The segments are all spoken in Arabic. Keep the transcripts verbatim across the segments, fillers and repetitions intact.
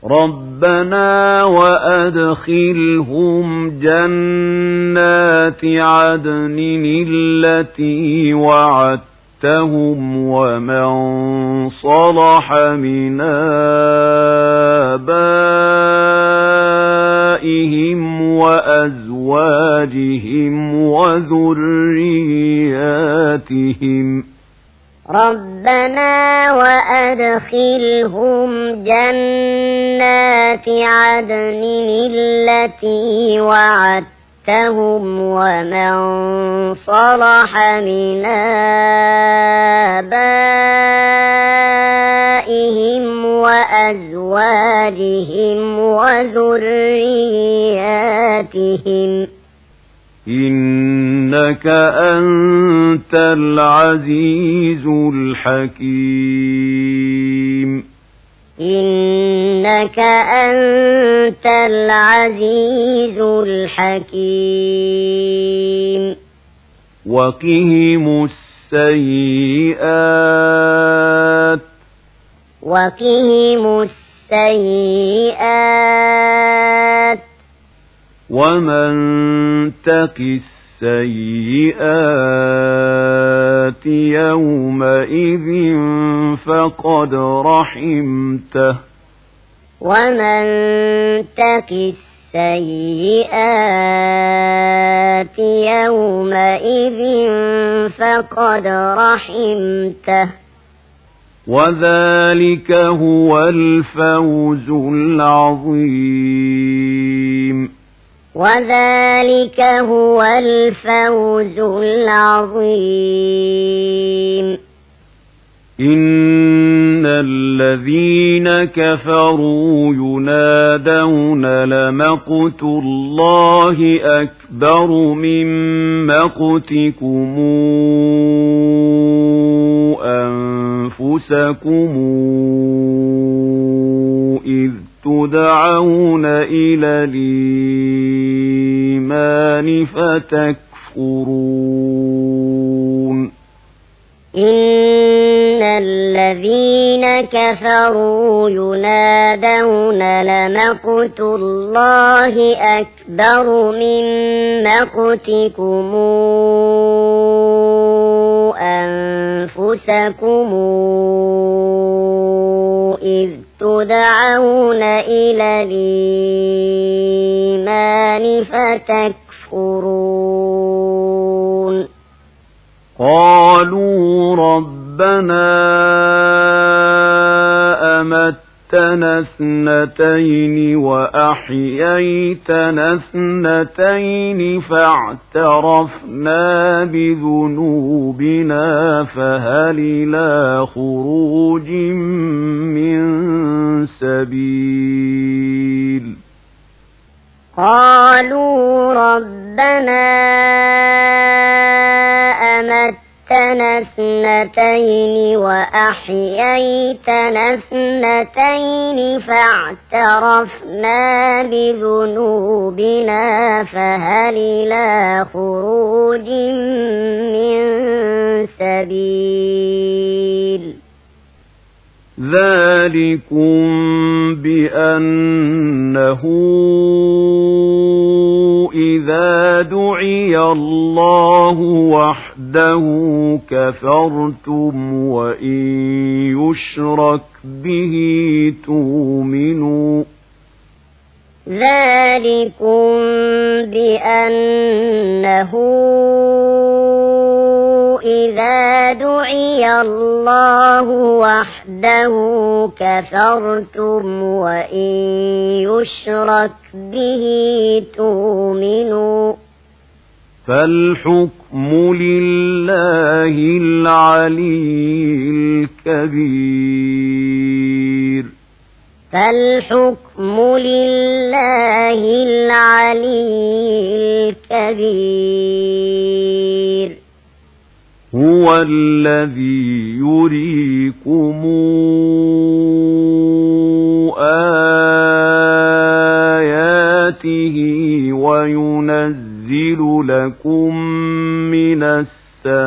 ربنا وأدخلهم جنات عدن التي وعدتهم ومن صلح من آبائهم وأزواجهم وذرياتهم ربنا وأدخلهم جنات عدن التي وعدتهم ومن صلح من آبائهم وأزواجهم وذرياتهم إنك أنت العزيز الحكيم إنك أنت العزيز الحكيم وقهم السيئات وقهم السيئات ومن تق السيئات يومئذ فقد رحمته ومن تق السيئات يومئذ فقد رحمته وذلك هو الفوز العظيم وذلك هو الفوز العظيم إن الذين كفروا ينادون لمقت الله أكبر من مقتكم أنفسكم إذ تدعون إلى الإيمان فتكفرون إن الذين كفروا ينادون لمقت الله أكبر من مقتكم أنفسكم إذ تدعون إلى الإيمان فتكفرون قالوا ربنا أمتنا اثنتين وأحييتنا اثنتين فاعترفنا بذنوبنا فهل إلى خروج من سبيل قالوا ربنا أمتنا اثنتين وأحييتنا اثنتين فاعترفنا بذنوبنا فهل إلى خروج من سبيل ذلكم بأنه إذا دعي الله وحده كفرتم وإن يشرك به تؤمنوا ذلكم بأنه إذا دعي الله وحده كفرتم وإن يشرك به تؤمنوا فالحكم لله العلي الكبير فالحكم لله العلي الكبير هو الذي يريكم آياته وينزل لكم من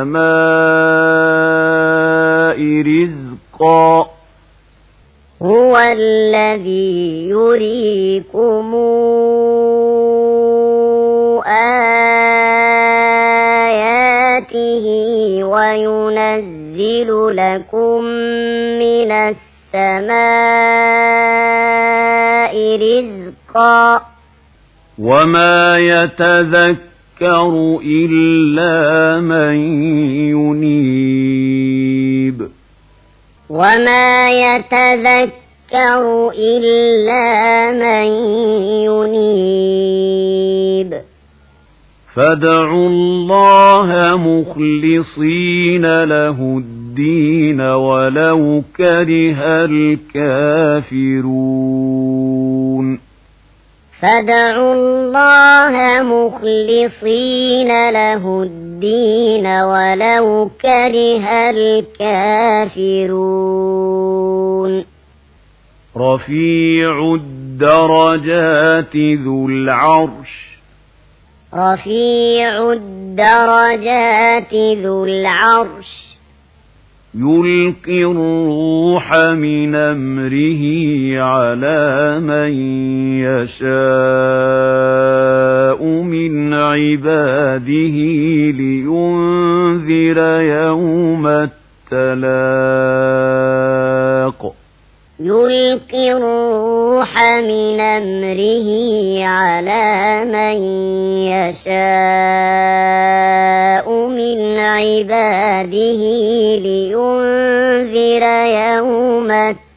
السماء رزقا هو هو الذي يريكم آياته وينزل لكم من السماء رزقا وما يتذكر إلا من ينيب وما يتذكر إلا من ينيب فادعوا الله مخلصين له الدين ولو كره الكافرون فادعوا الله مخلصين له الدين ولو كره الكافرون رفيع الدرجات ذو العرش رفيع الدرجات ذو العرش يلقي الروح من أمره على من يشاء من عباده لينذر يوم التلاق يلقي الروح من أمره على من يشاء من عباده لينذر يوم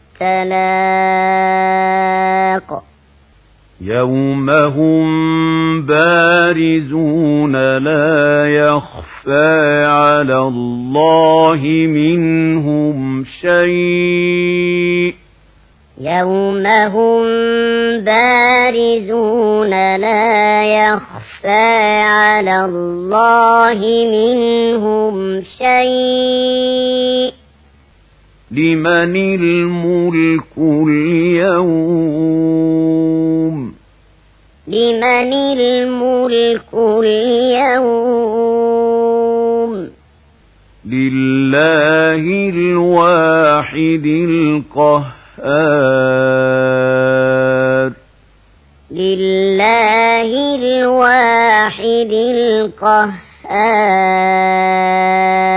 التلاق يوم هم بارزون لا يخفى على الله منهم شيء يوم هم بارزون لا يخفى على الله منهم شيء لمن الملك اليوم لمن الملك اليوم لله الواحد القهار لله الواحد القهار